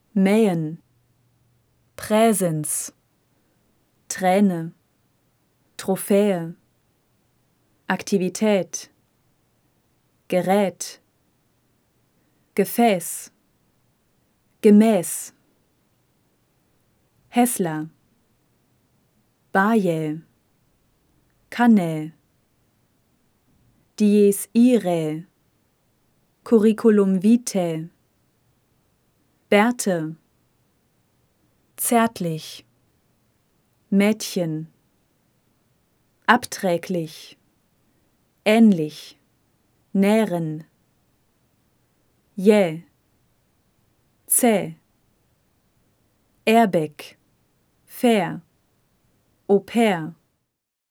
mähen, Präsens, Träne, Trophäe, Aktivität, Gerät, Gefäß, Gemäß, Hässler, Baje, Kanä, Dies irae, Curriculum vitae, Bärte, zärtlich, Mädchen, abträglich, ähnlich, nähren, jäh, zäh, Airbag, fair, Au pair,